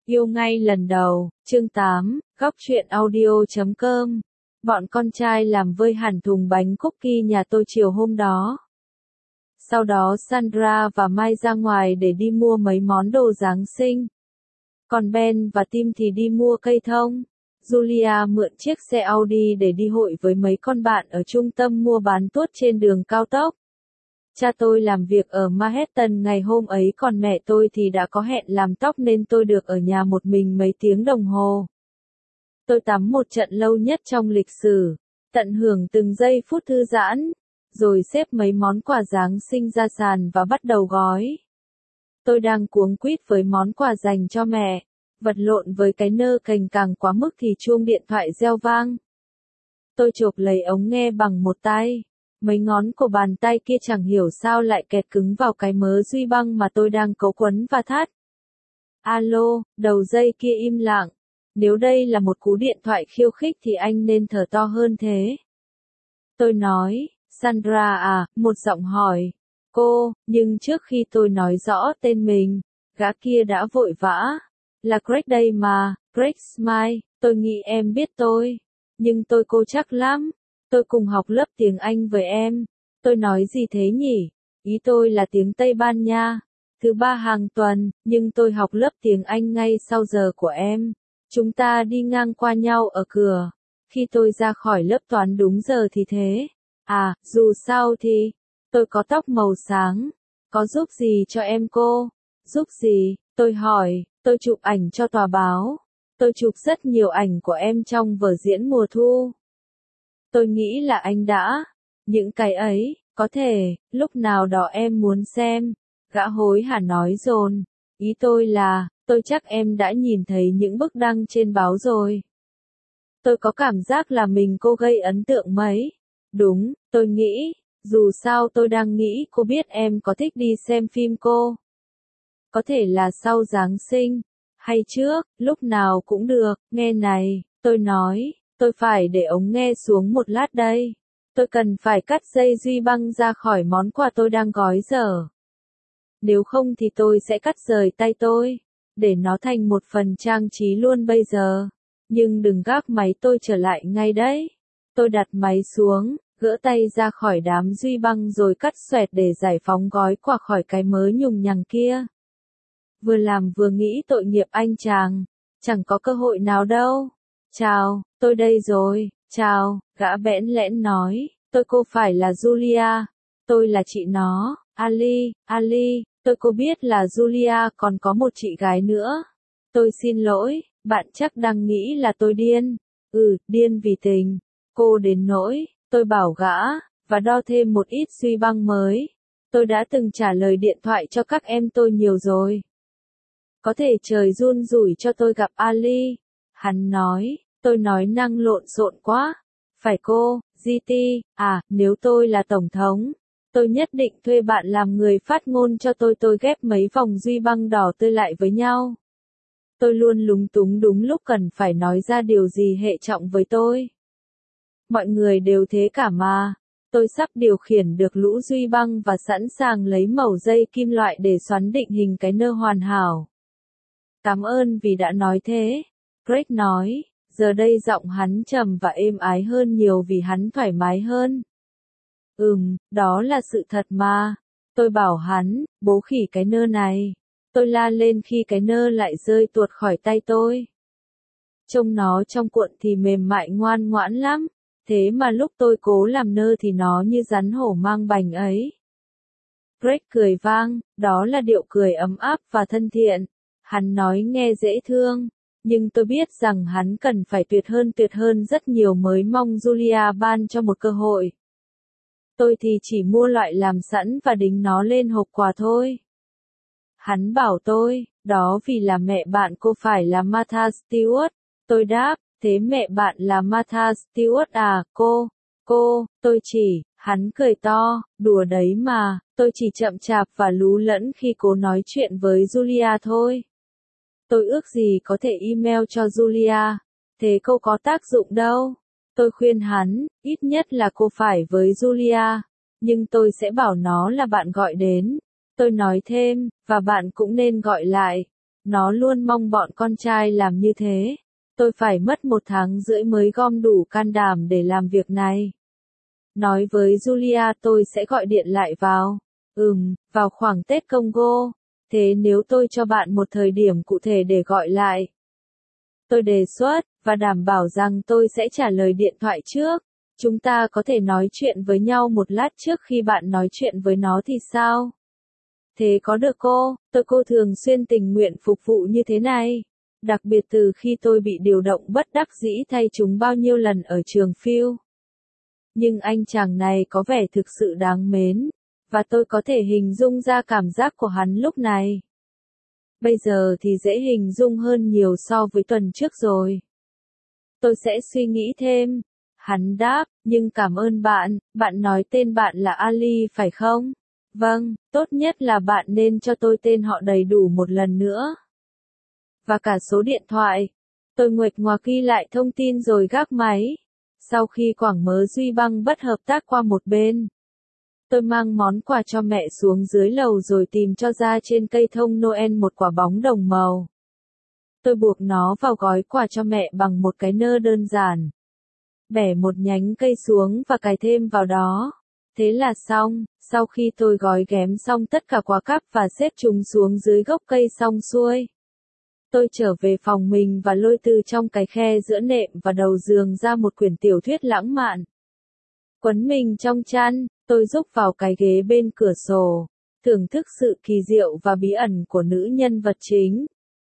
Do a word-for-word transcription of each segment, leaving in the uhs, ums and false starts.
Yêu ngay lần đầu, chương tám, góc truyện audio chấm com. Bọn con trai làm vơi hẳn thùng bánh cookie nhà tôi chiều hôm đó. Sau đó Sandra và Mai ra ngoài để đi mua mấy món đồ Giáng sinh. Còn Ben và Tim thì đi mua cây thông. Julia mượn chiếc xe Audi để đi hội với mấy con bạn ở trung tâm mua bán tuốt trên đường cao tốc. Cha tôi làm việc ở Manhattan ngày hôm ấy, còn mẹ tôi thì đã có hẹn làm tóc nên tôi được ở nhà một mình mấy tiếng đồng hồ. Tôi tắm một trận lâu nhất trong lịch sử, tận hưởng từng giây phút thư giãn, rồi xếp mấy món quà Giáng sinh ra sàn và bắt đầu gói. Tôi đang cuống quýt với món quà dành cho mẹ, vật lộn với cái nơ cành càng quá mức thì chuông điện thoại reo vang. Tôi chộp lấy ống nghe bằng một tay. Mấy ngón của bàn tay kia chẳng hiểu sao lại kẹt cứng vào cái mớ duy băng mà tôi đang cấu quấn và thắt. Alo, đầu dây kia im lặng. Nếu đây là một cú điện thoại khiêu khích thì anh nên thở to hơn thế. Tôi nói, Sandra à, một giọng hỏi. Cô, nhưng trước khi tôi nói rõ tên mình, gã kia đã vội vã. Là Greg đây mà, Greg Smile, tôi nghĩ em biết tôi. Nhưng tôi cô chắc lắm. Tôi cùng học lớp tiếng Anh với em. Tôi nói gì thế nhỉ? Ý tôi là tiếng Tây Ban Nha. Thứ ba hàng tuần, nhưng tôi học lớp tiếng Anh ngay sau giờ của em. Chúng ta đi ngang qua nhau ở cửa. Khi tôi ra khỏi lớp toán đúng giờ thì thế. À, dù sao thì, tôi có tóc màu sáng. Có giúp gì cho em cô? Giúp gì? Tôi hỏi, tôi chụp ảnh cho tòa báo. Tôi chụp rất nhiều ảnh của em trong vở diễn mùa thu. Tôi nghĩ là anh đã. Những cái ấy, có thể, lúc nào đó em muốn xem. Gã hối hả nói dồn. Ý tôi là, tôi chắc em đã nhìn thấy những bức đăng trên báo rồi. Tôi có cảm giác là mình cô gây ấn tượng mấy. Đúng, tôi nghĩ, dù sao tôi đang nghĩ cô biết em có thích đi xem phim cô. Có thể là sau Giáng sinh, hay trước, lúc nào cũng được. Nghe này, tôi nói. Tôi phải để ống nghe xuống một lát đây. Tôi cần phải cắt dây duy băng ra khỏi món quà tôi đang gói dở. Nếu không thì tôi sẽ cắt rời tay tôi, để nó thành một phần trang trí luôn bây giờ. Nhưng đừng gác máy, tôi trở lại ngay đấy. Tôi đặt máy xuống, gỡ tay ra khỏi đám duy băng rồi cắt xoẹt để giải phóng gói quà khỏi cái mớ nhùng nhằng kia. Vừa làm vừa nghĩ tội nghiệp anh chàng, chẳng có cơ hội nào đâu. Chào, tôi đây rồi, chào, gã bẽn lẽn nói, tôi cô phải là Julia, tôi là chị nó, Ali, Ali, tôi cô biết là Julia còn có một chị gái nữa. Tôi xin lỗi, bạn chắc đang nghĩ là tôi điên, ừ, điên vì tình, cô đến nỗi, tôi bảo gã, và đo thêm một ít duy băng mới. Tôi đã từng trả lời điện thoại cho các em tôi nhiều rồi. Có thể trời run rủi cho tôi gặp Ali. Hắn nói, tôi nói năng lộn xộn quá. Phải cô, giê tê, à, nếu tôi là tổng thống, tôi nhất định thuê bạn làm người phát ngôn cho tôi. Tôi ghép mấy vòng duy băng đỏ tươi lại với nhau. Tôi luôn lúng túng đúng lúc cần phải nói ra điều gì hệ trọng với tôi. Mọi người đều thế cả mà. Tôi sắp điều khiển được lũ duy băng và sẵn sàng lấy mẩu dây kim loại để xoắn định hình cái nơ hoàn hảo. Cảm ơn vì đã nói thế. Greg nói, giờ đây giọng hắn trầm và êm ái hơn nhiều vì hắn thoải mái hơn. Ừm, đó là sự thật mà. Tôi bảo hắn, bố khỉ cái nơ này. Tôi la lên khi cái nơ lại rơi tuột khỏi tay tôi. Trông nó trong cuộn thì mềm mại ngoan ngoãn lắm. Thế mà lúc tôi cố làm nơ thì nó như rắn hổ mang bành ấy. Greg cười vang, đó là điệu cười ấm áp và thân thiện. Hắn nói nghe dễ thương. Nhưng tôi biết rằng hắn cần phải tuyệt hơn tuyệt hơn rất nhiều mới mong Julia ban cho một cơ hội. Tôi thì chỉ mua loại làm sẵn và đính nó lên hộp quà thôi. Hắn bảo tôi, đó vì là mẹ bạn cô phải là Martha Stewart. Tôi đáp, thế mẹ bạn là Martha Stewart à, cô? Cô, tôi chỉ, hắn cười to, đùa đấy mà, tôi chỉ chậm chạp và lú lẫn khi cố nói chuyện với Julia thôi. Tôi ước gì có thể email cho Julia, thế cô có tác dụng đâu. Tôi khuyên hắn, ít nhất là cô phải với Julia, nhưng tôi sẽ bảo nó là bạn gọi đến. Tôi nói thêm, và bạn cũng nên gọi lại. Nó luôn mong bọn con trai làm như thế. Tôi phải mất một tháng rưỡi mới gom đủ can đảm để làm việc này. Nói với Julia tôi sẽ gọi điện lại vào. Ừm, vào khoảng Tết Congo. Thế nếu tôi cho bạn một thời điểm cụ thể để gọi lại. Tôi đề xuất, và đảm bảo rằng tôi sẽ trả lời điện thoại trước. Chúng ta có thể nói chuyện với nhau một lát trước khi bạn nói chuyện với nó thì sao? Thế có được cô, tôi cô thường xuyên tình nguyện phục vụ như thế này. Đặc biệt từ khi tôi bị điều động bất đắc dĩ thay chúng bao nhiêu lần ở trường phiêu. Nhưng anh chàng này có vẻ thực sự đáng mến. Và tôi có thể hình dung ra cảm giác của hắn lúc này. Bây giờ thì dễ hình dung hơn nhiều so với tuần trước rồi. Tôi sẽ suy nghĩ thêm. Hắn đáp, nhưng cảm ơn bạn, bạn nói tên bạn là Ali phải không? Vâng, tốt nhất là bạn nên cho tôi tên họ đầy đủ một lần nữa. Và cả số điện thoại. Tôi nguệch ngoạc ghi lại thông tin rồi gác máy. Sau khi quảng mớ duy băng bất hợp tác qua một bên. Tôi mang món quà cho mẹ xuống dưới lầu rồi tìm cho ra trên cây thông Noel một quả bóng đồng màu. Tôi buộc nó vào gói quà cho mẹ bằng một cái nơ đơn giản. Bẻ một nhánh cây xuống và cài thêm vào đó. Thế là xong, sau khi tôi gói ghém xong tất cả quà cắp và xếp chúng xuống dưới gốc cây xong xuôi. Tôi trở về phòng mình và lôi từ trong cái khe giữa nệm và đầu giường ra một quyển tiểu thuyết lãng mạn. Quấn mình trong chăn, tôi rúc vào cái ghế bên cửa sổ, thưởng thức sự kỳ diệu và bí ẩn của nữ nhân vật chính.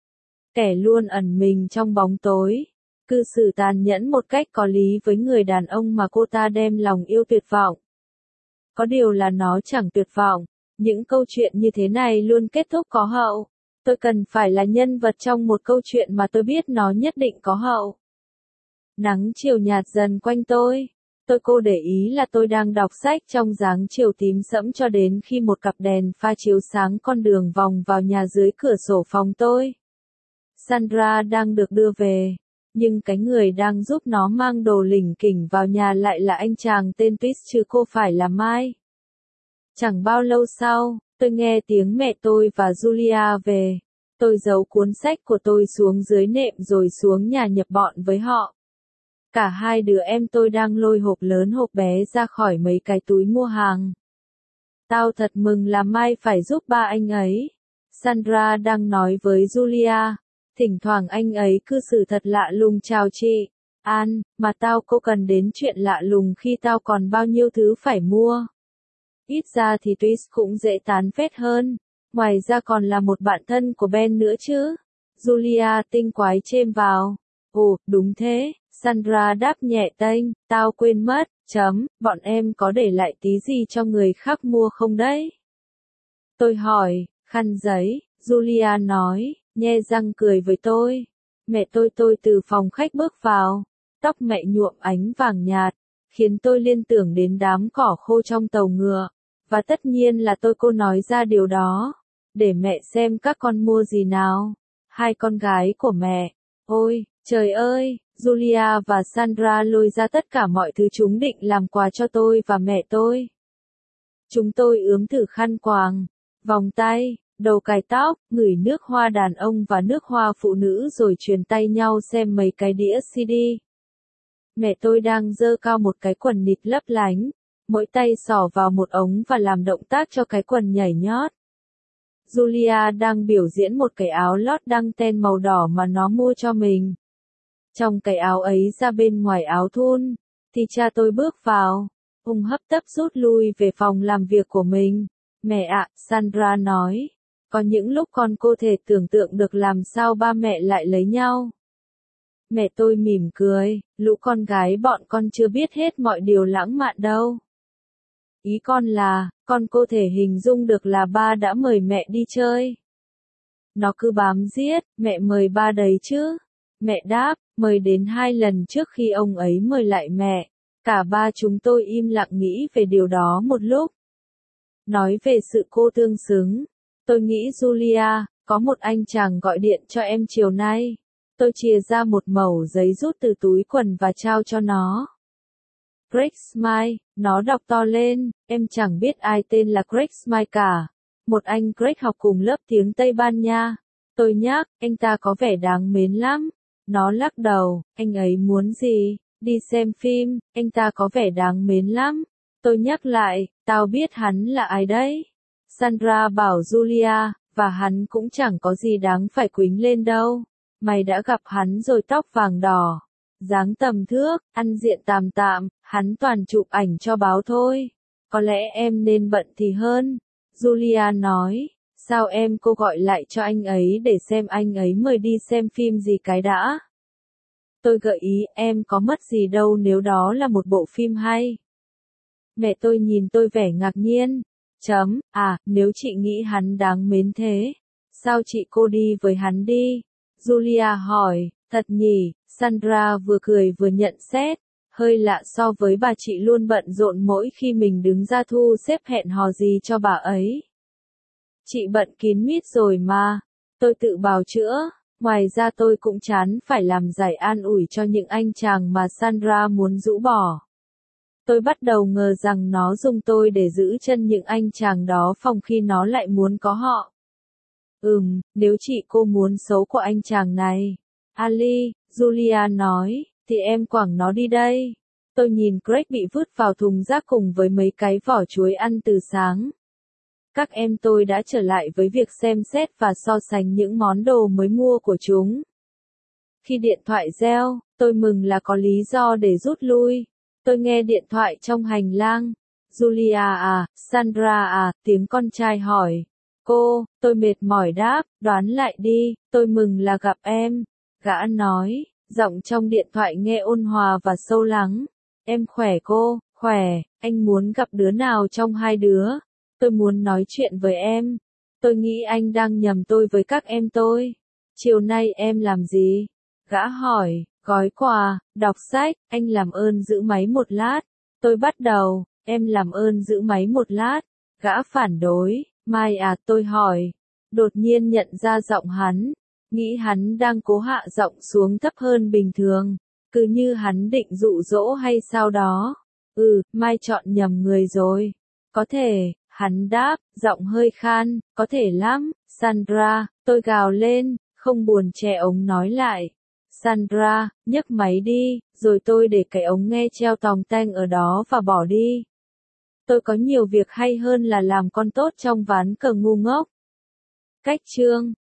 Kẻ luôn ẩn mình trong bóng tối, cư xử tàn nhẫn một cách có lý với người đàn ông mà cô ta đem lòng yêu tuyệt vọng. Có điều là nó chẳng tuyệt vọng, những câu chuyện như thế này luôn kết thúc có hậu. Tôi cần phải là nhân vật trong một câu chuyện mà tôi biết nó nhất định có hậu. Nắng chiều nhạt dần quanh tôi. Tôi cô để ý là tôi đang đọc sách trong dáng chiều tím sẫm cho đến khi một cặp đèn pha chiếu sáng con đường vòng vào nhà dưới cửa sổ phòng tôi. Sandra đang được đưa về, nhưng cái người đang giúp nó mang đồ lỉnh kỉnh vào nhà lại là anh chàng tên Pete chứ cô phải là Mai. Chẳng bao lâu sau, tôi nghe tiếng mẹ tôi và Julia về. Tôi giấu cuốn sách của tôi xuống dưới nệm rồi xuống nhà nhập bọn với họ. Cả hai đứa em tôi đang lôi hộp lớn hộp bé ra khỏi mấy cái túi mua hàng. Tao thật mừng là Mai phải giúp ba anh ấy. Sandra đang nói với Julia. Thỉnh thoảng anh ấy cư xử thật lạ lùng chào chị. An, mà tao cô cần đến chuyện lạ lùng khi tao còn bao nhiêu thứ phải mua. Ít ra thì Twist cũng dễ tán phét hơn. Ngoài ra còn là một bạn thân của Ben nữa chứ. Julia tinh quái chêm vào. Ồ, đúng thế. Sandra đáp nhẹ tênh, tao quên mất, chấm, bọn em có để lại tí gì cho người khác mua không đấy? Tôi hỏi, khăn giấy, Julia nói, nhe răng cười với tôi. Mẹ tôi tôi từ phòng khách bước vào, tóc mẹ nhuộm ánh vàng nhạt, khiến tôi liên tưởng đến đám cỏ khô trong tàu ngựa, và tất nhiên là tôi cô nói ra điều đó, để mẹ xem các con mua gì nào. Hai con gái của mẹ, ôi, trời ơi! Julia và Sandra lôi ra tất cả mọi thứ chúng định làm quà cho tôi và mẹ tôi. Chúng tôi ướm thử khăn quàng, vòng tay, đầu cài tóc, ngửi nước hoa đàn ông và nước hoa phụ nữ rồi truyền tay nhau xem mấy cái đĩa xê đê. Mẹ tôi đang giơ cao một cái quần nịt lấp lánh, mỗi tay xỏ vào một ống và làm động tác cho cái quần nhảy nhót. Julia đang biểu diễn một cái áo lót đăng ten màu đỏ mà nó mua cho mình. Trong cái áo ấy ra bên ngoài áo thun, thì cha tôi bước vào, ông hấp tấp rút lui về phòng làm việc của mình. Mẹ ạ, Sandra nói, có những lúc con cô thể tưởng tượng được làm sao ba mẹ lại lấy nhau. Mẹ tôi mỉm cười, lũ con gái bọn con chưa biết hết mọi điều lãng mạn đâu. Ý con là, con cô thể hình dung được là ba đã mời mẹ đi chơi. Nó cứ bám giết, mẹ mời ba đấy chứ. Mẹ đáp, mời đến hai lần trước khi ông ấy mời lại mẹ. Cả ba chúng tôi im lặng nghĩ về điều đó một lúc. Nói về sự cô tương xứng. Tôi nghĩ Julia, có một anh chàng gọi điện cho em chiều nay. Tôi chìa ra một mẩu giấy rút từ túi quần và trao cho nó. Greg Smile, nó đọc to lên, em chẳng biết ai tên là Greg Smile cả. Một anh Greg học cùng lớp tiếng Tây Ban Nha. Tôi nhắc, anh ta có vẻ đáng mến lắm. Nó lắc đầu, anh ấy muốn gì? Đi xem phim, anh ta có vẻ đáng mến lắm. Tôi nhắc lại, tao biết hắn là ai đấy. Sandra bảo Julia, và hắn cũng chẳng có gì đáng phải quýnh lên đâu. Mày đã gặp hắn rồi, tóc vàng đỏ, dáng tầm thước, ăn diện tàm tạm, hắn toàn chụp ảnh cho báo thôi. Có lẽ em nên bận thì hơn. Julia nói, sao em cô gọi lại cho anh ấy để xem anh ấy mời đi xem phim gì cái đã. Tôi gợi ý, em có mất gì đâu nếu đó là một bộ phim hay. Mẹ tôi nhìn tôi vẻ ngạc nhiên. Chấm, à, nếu chị nghĩ hắn đáng mến thế, sao chị cô đi với hắn đi? Julia hỏi, thật nhỉ, Sandra vừa cười vừa nhận xét, hơi lạ so với bà chị luôn bận rộn mỗi khi mình đứng ra thu xếp hẹn hò gì cho bà ấy. Chị bận kín mít rồi mà, tôi tự bào chữa, ngoài ra tôi cũng chán phải làm giải an ủi cho những anh chàng mà Sandra muốn rũ bỏ. Tôi bắt đầu ngờ rằng nó dùng tôi để giữ chân những anh chàng đó phòng khi nó lại muốn có họ. Ừm, nếu chị cô muốn xấu của anh chàng này, Ali, Julia nói, thì em quẳng nó đi đây. Tôi nhìn Greg bị vứt vào thùng rác cùng với mấy cái vỏ chuối ăn từ sáng. Các em tôi đã trở lại với việc xem xét và so sánh những món đồ mới mua của chúng. Khi điện thoại reo, tôi mừng là có lý do để rút lui. Tôi nghe điện thoại trong hành lang. Julia à, Sandra à, tiếng con trai hỏi. Cô, tôi mệt mỏi đáp, đoán lại đi, tôi mừng là gặp em. Gã nói, giọng trong điện thoại nghe ôn hòa và sâu lắng. Em khỏe cô, khỏe, anh muốn gặp đứa nào trong hai đứa? Tôi muốn nói chuyện với em. Tôi nghĩ anh đang nhầm tôi với các em tôi. Chiều nay em làm gì? Gã hỏi, gói quà, đọc sách, anh làm ơn giữ máy một lát. Tôi bắt đầu, em làm ơn giữ máy một lát. Gã phản đối, mai à, tôi hỏi. Đột nhiên nhận ra giọng hắn, nghĩ hắn đang cố hạ giọng xuống thấp hơn bình thường, cứ như hắn định dụ dỗ hay sao đó. Ừ, mai chọn nhầm người rồi. Có thể, hắn đáp, giọng hơi khan, có thể lắm, Sandra, tôi gào lên, không buồn che ống nói lại. Sandra, nhấc máy đi, rồi tôi để cái ống nghe treo tòng teng ở đó và bỏ đi. Tôi có nhiều việc hay hơn là làm con tốt trong ván cờ ngu ngốc. Cách chương